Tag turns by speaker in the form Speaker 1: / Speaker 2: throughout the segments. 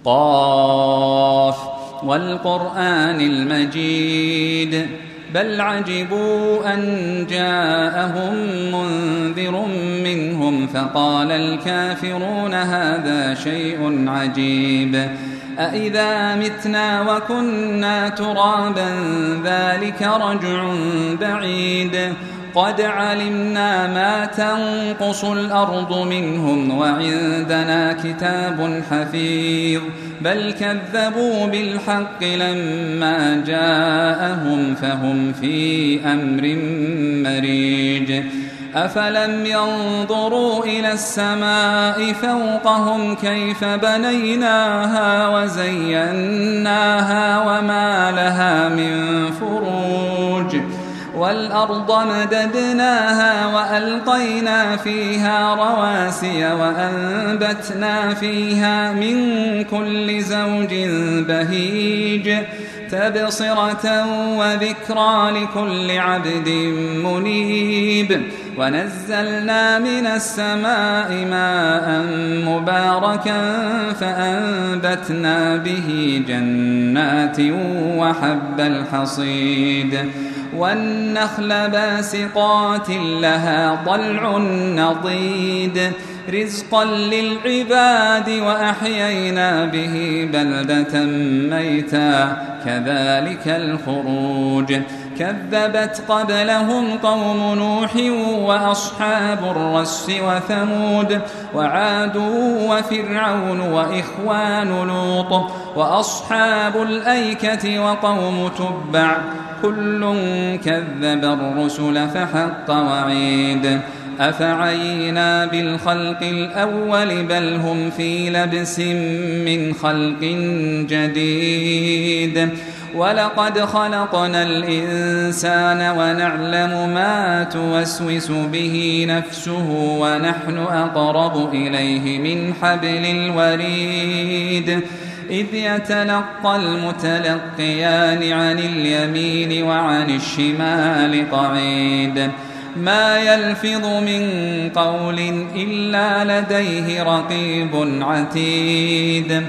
Speaker 1: قاف والقرآن المجيد بل عجبوا أن جاءهم منذر منهم فقال الكافرون هذا شيء عجيب أإذا متنا وكنا ترابا ذلك رجع بعيد قد علمنا ما تنقص الأرض منهم وعندنا كتاب حفيظ بل كذبوا بالحق لما جاءهم فهم في أمر مريج أفلم ينظروا إلى السماء فوقهم كيف بنيناها وزيناها وما لها من فروج والأرض مددناها وألقينا فيها رواسي وأنبتنا فيها من كل زوج بهيج تبصرة وذكرى لكل عبد منيب ونزلنا من السماء ماء مباركا فأنبتنا به جنات وحب الحصيد والنخل باسقات لها طلع نضيد رزقا للعباد وأحيينا به بلدة ميتا كذلك الخروج كذبت قبلهم قوم نوح وأصحاب الرس وثمود وعاد وفرعون وإخوان لوط وأصحاب الأيكة وقوم تبع كل كذب الرسل فحق وعيد أفعينا بالخلق الأول بل هم في لبس من خلق جديد ولقد خلقنا الإنسان ونعلم ما توسوس به نفسه ونحن أقرب إليه من حبل الوريد إذ يتلقى المتلقيان عن اليمين وعن الشمال قعيد ما يلفظ من قول إلا لديه رقيب عتيد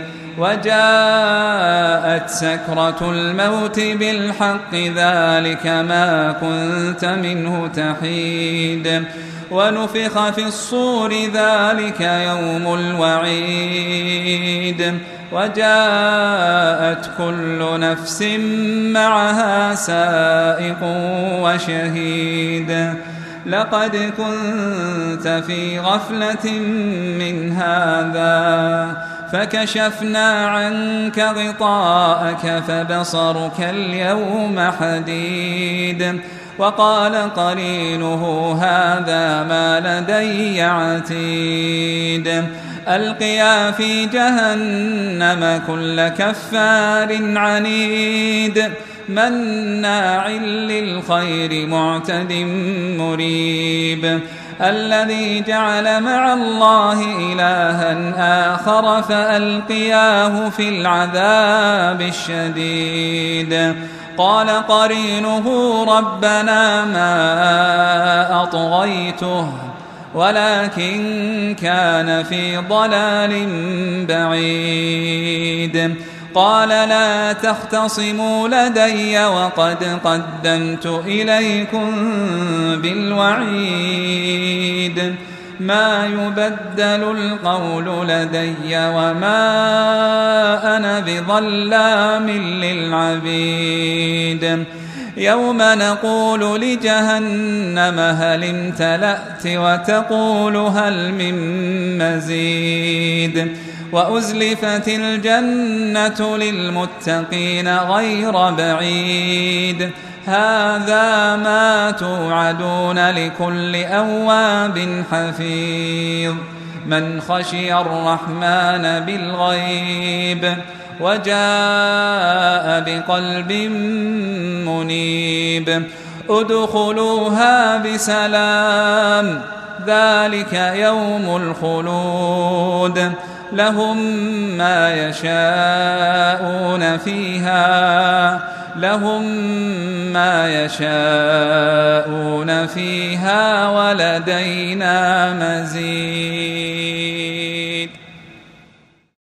Speaker 1: وجاءت سكرة الموت بالحق ذلك ما كنت منه تحيد ونفخ في الصور ذلك يوم الوعيد وجاءت كل نفس معها سائق وشهيد لقد كنت في غفلة من هذا فكشفنا عنك غطاءك فبصرك اليوم حديد وقال قرينه هذا ما لدي عتيد ألقيا في جهنم كل كفار عنيد مناع للخير معتد مريب الذي جعل مع الله إلها آخر فألقياه في العذاب الشديد قال قرينه ربنا ما أطغيته ولكن كان في ضلال بعيد قال لا تختصموا لدي وقد قدمت إليكم بالوعيد ما يبدل القول لدي وما أنا بظلام للعبيد يوم نقول لجهنم هل امتلأت وتقول هل من مزيد وأزلفت الجنة للمتقين غير بعيد هذا ما توعدون لكل أواب حفيظ من خشي الرحمن بالغيب وجاء بقلب منيب ادخلوها بسلام ذلك يوم الخلود لهم ما يشاءون فيها ولدينا مزيد.